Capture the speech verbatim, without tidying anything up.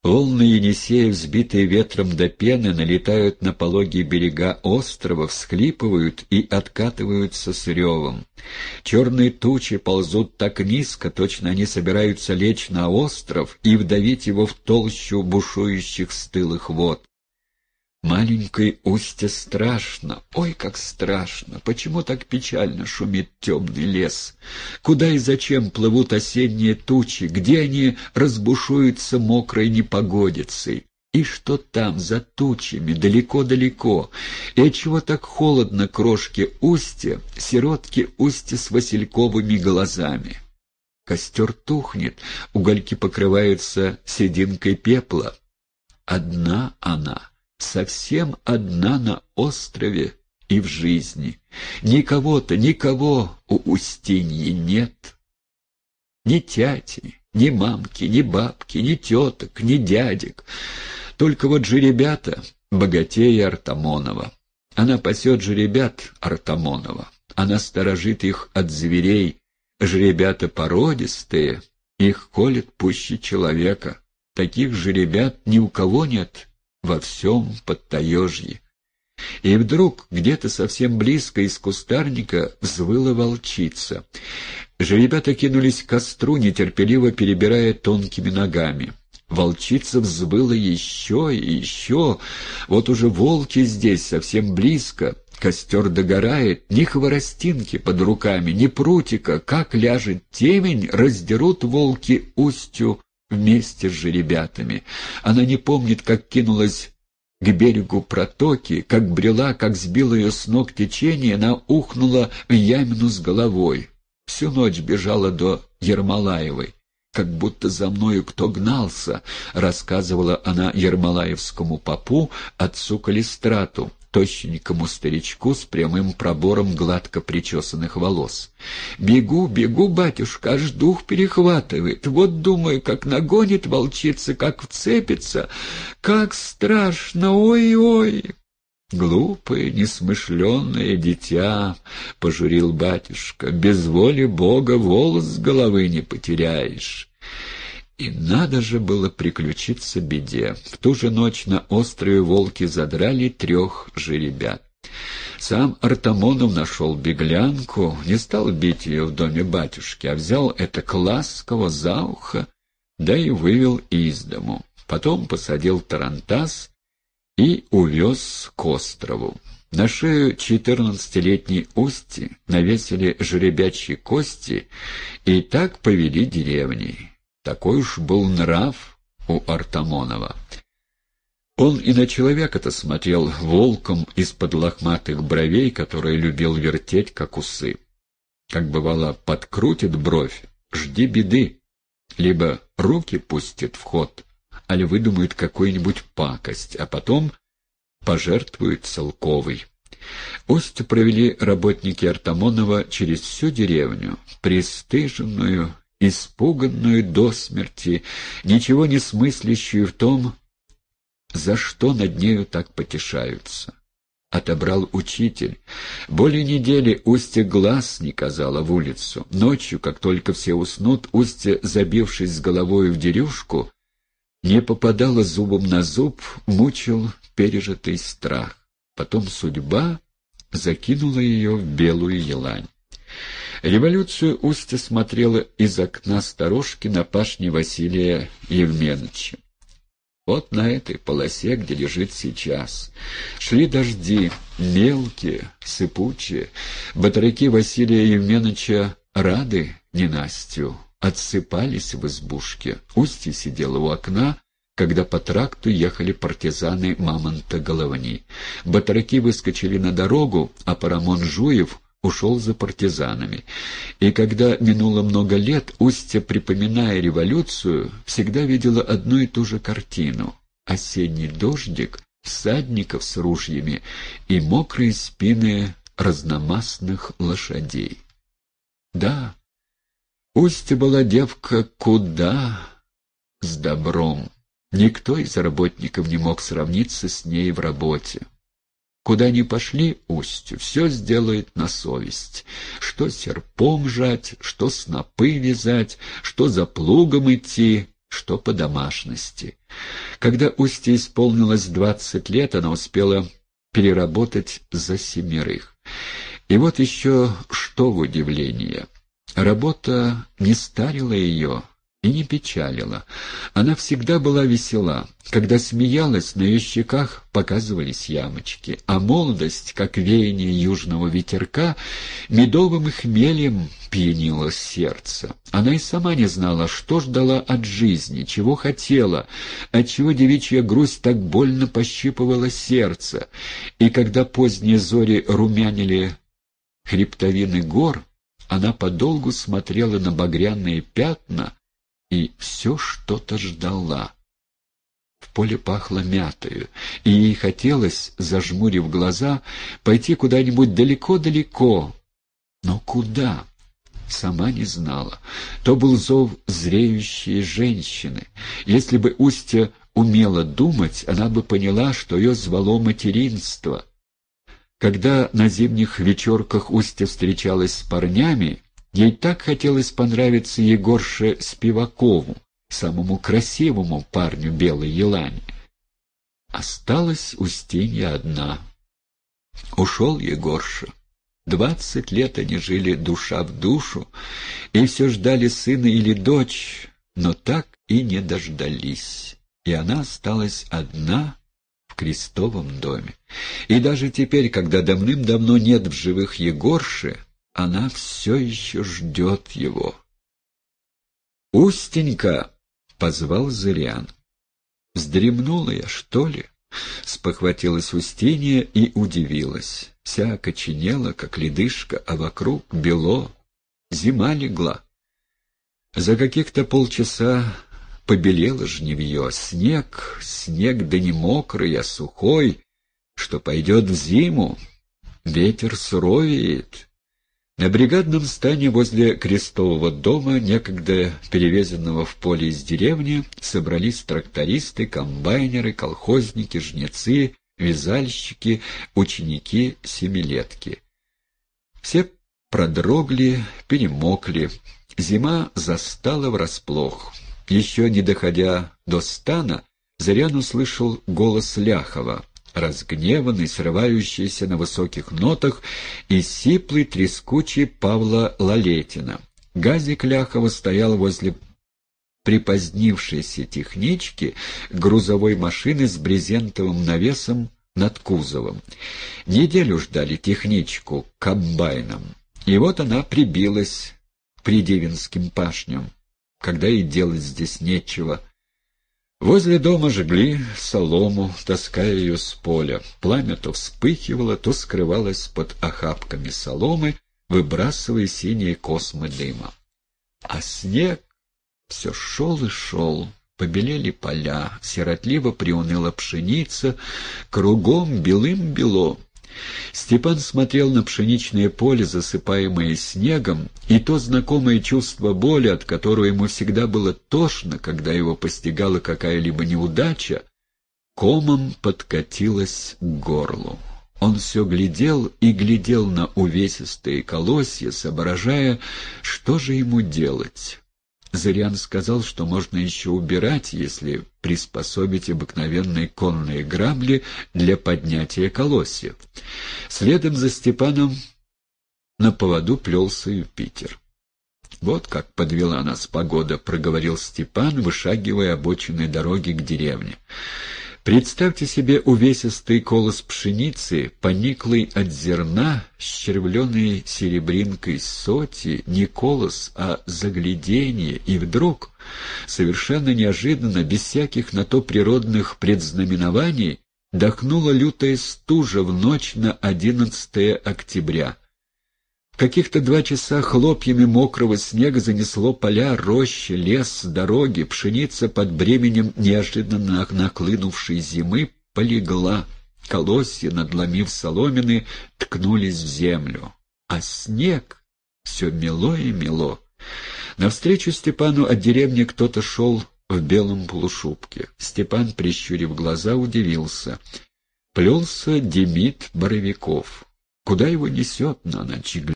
Волны Енисея, взбитые ветром до пены, налетают на пологие берега острова, всхлипывают и откатываются с ревом. Черные тучи ползут так низко, точно они собираются лечь на остров и вдавить его в толщу бушующих стылых вод. Маленькой устье страшно, ой, как страшно! Почему так печально шумит темный лес? Куда и зачем плывут осенние тучи? Где они разбушуются мокрой непогодицей? И что там, за тучами, далеко-далеко? И отчего так холодно крошке устья, сиротке устья с васильковыми глазами? Костер тухнет, угольки покрываются сединкой пепла. Одна она. Совсем одна на острове и в жизни. Никого-то, никого у Устиньи нет. Ни тяти, ни мамки, ни бабки, ни теток, ни дядек. Только вот жеребята богатее Артамонова. Она пасет жеребят Артамонова. Она сторожит их от зверей. Жеребята породистые, их колет пуще человека. Таких жеребят ни у кого нет во всем Подтаежье. И вдруг где-то совсем близко из кустарника взвыла волчица. Жеребята кинулись к костру, нетерпеливо перебирая тонкими ногами. Волчица взвыла еще и еще. Вот уже волки здесь, совсем близко. Костер догорает, ни хворостинки под руками, ни прутика. Как ляжет темень, раздерут волки устью вместе с жеребятами. Она не помнит, как кинулась к берегу протоки, как брела, как сбила ее с ног течение, она ухнула в ямину с головой. Всю ночь бежала до Ермолаевой. «Как будто за мною кто гнался», — рассказывала она ермолаевскому попу, отцу Калистрату, тощенькому старичку с прямым пробором гладко причесанных волос. «Бегу, бегу, батюшка, аж дух перехватывает. Вот думаю, как нагонит волчица, как вцепится. Как страшно, ой-ой!» «Глупое, несмышленное дитя», — пожурил батюшка, — «без воли Бога волос с головы не потеряешь». И надо же было приключиться беде. В ту же ночь на острове волки задрали трех жеребят. Сам Артамонов нашел беглянку, не стал бить ее в доме батюшки, а взял это ласково за ухо, да и вывел из дому. Потом посадил тарантас и увез к острову. На шею четырнадцатилетней Усти навесили жеребячьи кости и так повели деревней. Такой уж был нрав у Артамонова. Он и на человека-то смотрел волком из-под лохматых бровей, которые любил вертеть, как усы. Как бывало, подкрутит бровь, жди беды. Либо руки пустит в ход, али выдумает какую-нибудь пакость, а потом пожертвует целковой. Устью провели работники Артамонова через всю деревню, пристыженную, испуганную до смерти, ничего не смыслящую в том, за что над нею так потешаются. Отобрал учитель. Более недели Устья глаз не казала в улицу. Ночью, как только все уснут, Устья, забившись с головой в дерюшку, не попадала зубом на зуб, мучил пережитый страх. Потом судьба закинула ее в белую елань. Революцию Устья смотрела из окна сторожки на пашне Василия Евменыча. Вот на этой полосе, где лежит сейчас. Шли дожди, мелкие, сыпучие. Батраки Василия Евменыча рады ненастью, отсыпались в избушке. Устья сидела у окна, когда по тракту ехали партизаны Мамонта-Головни. Батраки выскочили на дорогу, а Парамон Жуев ушел за партизанами. И когда минуло много лет, Устья, припоминая революцию, всегда видела одну и ту же картину: осенний дождик, всадников с ружьями и мокрые спины разномастных лошадей. Да, Устья была девка куда с добром. Никто из работников не мог сравниться с ней в работе. Куда ни пошли Устью, все сделает на совесть. Что серпом жать, что снопы вязать, что за плугом идти, что по домашности. Когда Устье исполнилось двадцать лет, она успела переработать за семерых. И вот еще что в удивление. Работа не старила ее и не печалила. Она всегда была весела. Когда смеялась, на ее щеках показывались ямочки, а молодость, как веяние южного ветерка, медовым и хмелем пьянила сердце. Она и сама не знала, что ждала от жизни, чего хотела, отчего девичья грусть так больно пощипывала сердце. И когда поздние зори румянили хребтовины гор, она подолгу смотрела на багряные пятна и все что-то ждала. В поле пахло мятою, и ей хотелось, зажмурив глаза, пойти куда-нибудь далеко-далеко. Но куда? Сама не знала. То был зов зреющей женщины. Если бы Устья умела думать, она бы поняла, что ее звало материнство. Когда на зимних вечерках Устья встречалась с парнями, ей так хотелось понравиться Егорше Спивакову, самому красивому парню Белой Елани. Осталась Устинья одна. Ушел Егорша. Двадцать лет они жили душа в душу, и все ждали сына или дочь, но так и не дождались. И она осталась одна в крестовом доме. И даже теперь, когда давным-давно нет в живых Егорши, она все еще ждет его. «Устенька!» — позвал Зырян. «Вздремнула я, что ли?» — спохватилась Устинья и удивилась. Вся окоченела, как ледышка, а вокруг бело. Зима легла. За каких-то полчаса побелело жневье. Снег, снег да не мокрый, а сухой, что пойдет в зиму. Ветер суровеет. На бригадном стане возле крестового дома, некогда перевезенного в поле из деревни, собрались трактористы, комбайнеры, колхозники, жнецы, вязальщики, ученики семилетки. Все продрогли, перемокли. Зима застала врасплох. Еще не доходя до стана, Зырян услышал голос Ляхова, разгневанный, срывающийся на высоких нотах, и сиплый, трескучий Павла Лалетина. Газик Ляхова стоял возле припозднившейся технички грузовой машины с брезентовым навесом над кузовом. Неделю ждали техничку к комбайнам, и вот она прибилась к придивинским пашням, когда и делать здесь нечего. Возле дома жгли солому, таская ее с поля. Пламя то вспыхивало, то скрывалось под охапками соломы, выбрасывая синие космы дыма. А снег все шел и шел. Побелели поля, сиротливо приуныла пшеница, кругом белым-бело. Степан смотрел на пшеничное поле, засыпаемое снегом, и то знакомое чувство боли, от которого ему всегда было тошно, когда его постигала какая-либо неудача, комом подкатилось к горлу. Он все глядел и глядел на увесистые колосья, соображая, что же ему делать. Зырян сказал, что можно еще убирать, если приспособить обыкновенные конные грабли для поднятия колосьев. Следом за Степаном на поводу плелся Юпитер. «Вот как подвела нас погода», — проговорил Степан, вышагивая обочиной дороги к деревне. Представьте себе увесистый колос пшеницы, пониклый от зерна, с червленой серебринкой соти, не колос, а загляденье, и вдруг, совершенно неожиданно, без всяких на то природных предзнаменований, дохнула лютая стужа в ночь на одиннадцатое октября. В каких-то два часа хлопьями мокрого снега занесло поля, рощи, лес, дороги. Пшеница под бременем неожиданно наклынувшей зимы полегла. Колосья, надломив соломины, ткнулись в землю. А снег все мело и мело. Навстречу Степану от деревни кто-то шел в белом полушубке. Степан, прищурив глаза, удивился. Плелся Демид Боровиков. Куда его несет на ночь?